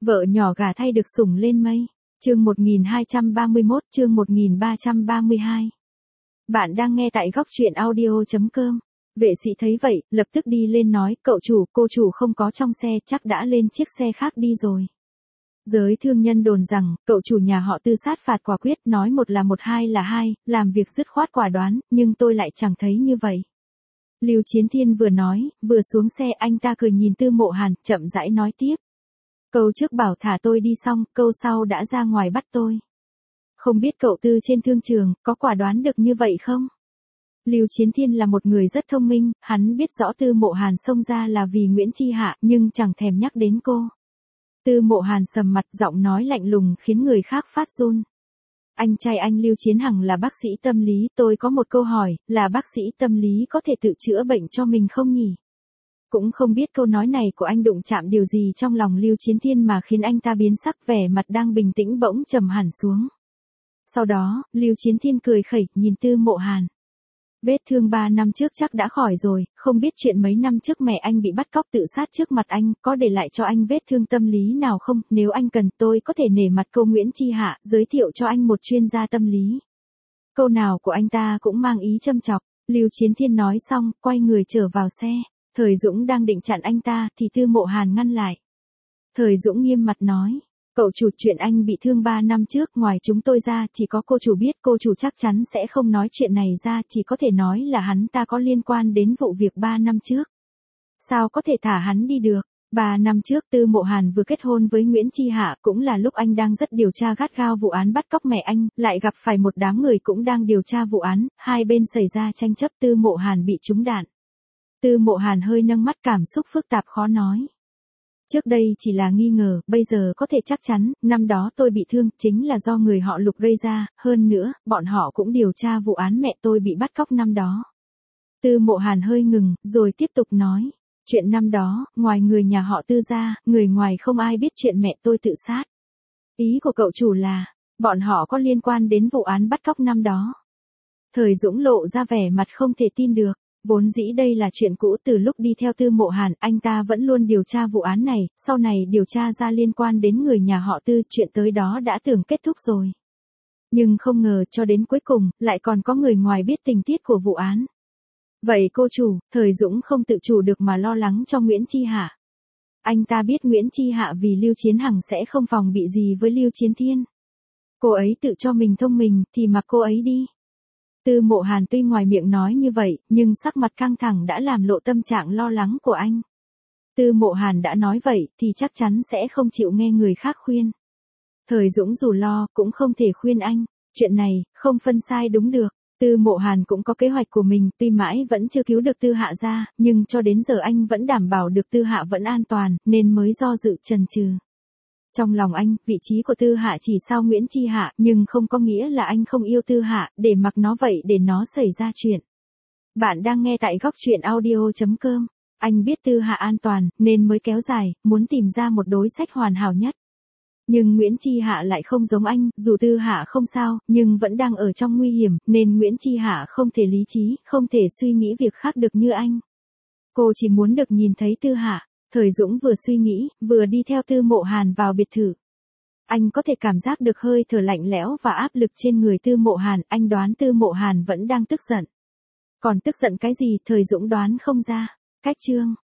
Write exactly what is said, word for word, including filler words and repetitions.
Vợ nhỏ gả thay được sủng lên mây. Chương một nghìn hai trăm ba mươi mốt, chương một nghìn ba trăm ba mươi hai. Bạn đang nghe tại góc truyện audio chấm com. Vệ sĩ thấy vậy, lập tức đi lên nói, cậu chủ, cô chủ không có trong xe, chắc đã lên chiếc xe khác đi rồi. Giới thương nhân đồn rằng, cậu chủ nhà họ Tư sát phạt quả quyết, nói một là một, hai là hai, làm việc dứt khoát quả đoán, nhưng tôi lại chẳng thấy như vậy. Lưu Chiến Thiên vừa nói, vừa xuống xe, anh ta cười nhìn Tư Mộ Hàn, chậm rãi nói tiếp. Câu trước bảo thả tôi đi xong, câu sau đã ra ngoài bắt tôi. Không biết cậu Tư trên thương trường, có quả đoán được như vậy không? Lưu Chiến Thiên là một người rất thông minh, hắn biết rõ Tư Mộ Hàn xông ra là vì Nguyễn Chi Hạ, nhưng chẳng thèm nhắc đến cô. Tư Mộ Hàn sầm mặt, giọng nói lạnh lùng khiến người khác phát run. Anh trai anh Lưu Chiến Hằng là bác sĩ tâm lý, tôi có một câu hỏi, là bác sĩ tâm lý có thể tự chữa bệnh cho mình không nhỉ? Cũng không biết câu nói này của anh đụng chạm điều gì trong lòng Lưu Chiến Thiên mà khiến anh ta biến sắc, vẻ mặt đang bình tĩnh bỗng trầm hẳn xuống. Sau đó, Lưu Chiến Thiên cười khẩy, nhìn Tư Mộ Hàn. Vết thương ba năm trước chắc đã khỏi rồi, không biết chuyện mấy năm trước mẹ anh bị bắt cóc tự sát trước mặt anh, có để lại cho anh vết thương tâm lý nào không? Nếu anh cần, tôi có thể nể mặt cô Nguyễn Chi Hạ, giới thiệu cho anh một chuyên gia tâm lý. Câu nào của anh ta cũng mang ý châm chọc. Lưu Chiến Thiên nói xong, quay người trở vào xe. Thời Dũng đang định chặn anh ta, thì Tư Mộ Hàn ngăn lại. Thời Dũng nghiêm mặt nói, cậu chủ, chuyện anh bị thương ba năm trước, ngoài chúng tôi ra, chỉ có cô chủ biết, cô chủ chắc chắn sẽ không nói chuyện này ra, chỉ có thể nói là hắn ta có liên quan đến vụ việc ba năm trước. Sao có thể thả hắn đi được? Ba năm trước Tư Mộ Hàn vừa kết hôn với Nguyễn Chi Hạ, cũng là lúc anh đang rất điều tra gắt gao vụ án bắt cóc mẹ anh, lại gặp phải một đám người cũng đang điều tra vụ án, hai bên xảy ra tranh chấp, Tư Mộ Hàn bị trúng đạn. Tư Mộ Hàn hơi nâng mắt, cảm xúc phức tạp khó nói. Trước đây chỉ là nghi ngờ, bây giờ có thể chắc chắn, năm đó tôi bị thương, chính là do người họ Lục gây ra, hơn nữa, bọn họ cũng điều tra vụ án mẹ tôi bị bắt cóc năm đó. Tư Mộ Hàn hơi ngừng, rồi tiếp tục nói, chuyện năm đó, ngoài người nhà họ Tư ra, người ngoài không ai biết chuyện mẹ tôi tự sát. Ý của cậu chủ là, bọn họ có liên quan đến vụ án bắt cóc năm đó. Thời Dũng lộ ra vẻ mặt không thể tin được. Vốn dĩ đây là chuyện cũ, từ lúc đi theo Tư Mộ Hàn, anh ta vẫn luôn điều tra vụ án này, sau này điều tra ra liên quan đến người nhà họ Tư, chuyện tới đó đã tưởng kết thúc rồi. Nhưng không ngờ cho đến cuối cùng, lại còn có người ngoài biết tình tiết của vụ án. Vậy cô chủ, Thời Dũng không tự chủ được mà lo lắng cho Nguyễn Chi Hạ. Anh ta biết Nguyễn Chi Hạ vì Lưu Chiến Hằng sẽ không phòng bị gì với Lưu Chiến Thiên. Cô ấy tự cho mình thông minh, thì mặc cô ấy đi. Tư Mộ Hàn tuy ngoài miệng nói như vậy, nhưng sắc mặt căng thẳng đã làm lộ tâm trạng lo lắng của anh. Tư Mộ Hàn đã nói vậy, thì chắc chắn sẽ không chịu nghe người khác khuyên. Thời Dũng dù lo, cũng không thể khuyên anh. Chuyện này, không phân sai đúng được. Tư Mộ Hàn cũng có kế hoạch của mình, tuy mãi vẫn chưa cứu được Tư Hạ ra, nhưng cho đến giờ anh vẫn đảm bảo được Tư Hạ vẫn an toàn, nên mới do dự chần chừ. Trong lòng anh, vị trí của Tư Hạ chỉ sau Nguyễn Chi Hạ, nhưng không có nghĩa là anh không yêu Tư Hạ, để mặc nó vậy để nó xảy ra chuyện. Bạn đang nghe tại góc truyện audio chấm com. Anh biết Tư Hạ an toàn, nên mới kéo dài, muốn tìm ra một đối sách hoàn hảo nhất. Nhưng Nguyễn Chi Hạ lại không giống anh, dù Tư Hạ không sao, nhưng vẫn đang ở trong nguy hiểm, nên Nguyễn Chi Hạ không thể lý trí, không thể suy nghĩ việc khác được như anh. Cô chỉ muốn được nhìn thấy Tư Hạ. Thời Dũng vừa suy nghĩ, vừa đi theo Tư Mộ Hàn vào biệt thự. Anh có thể cảm giác được hơi thở lạnh lẽo và áp lực trên người Tư Mộ Hàn, anh đoán Tư Mộ Hàn vẫn đang tức giận. Còn tức giận cái gì, Thời Dũng đoán không ra. Cách chương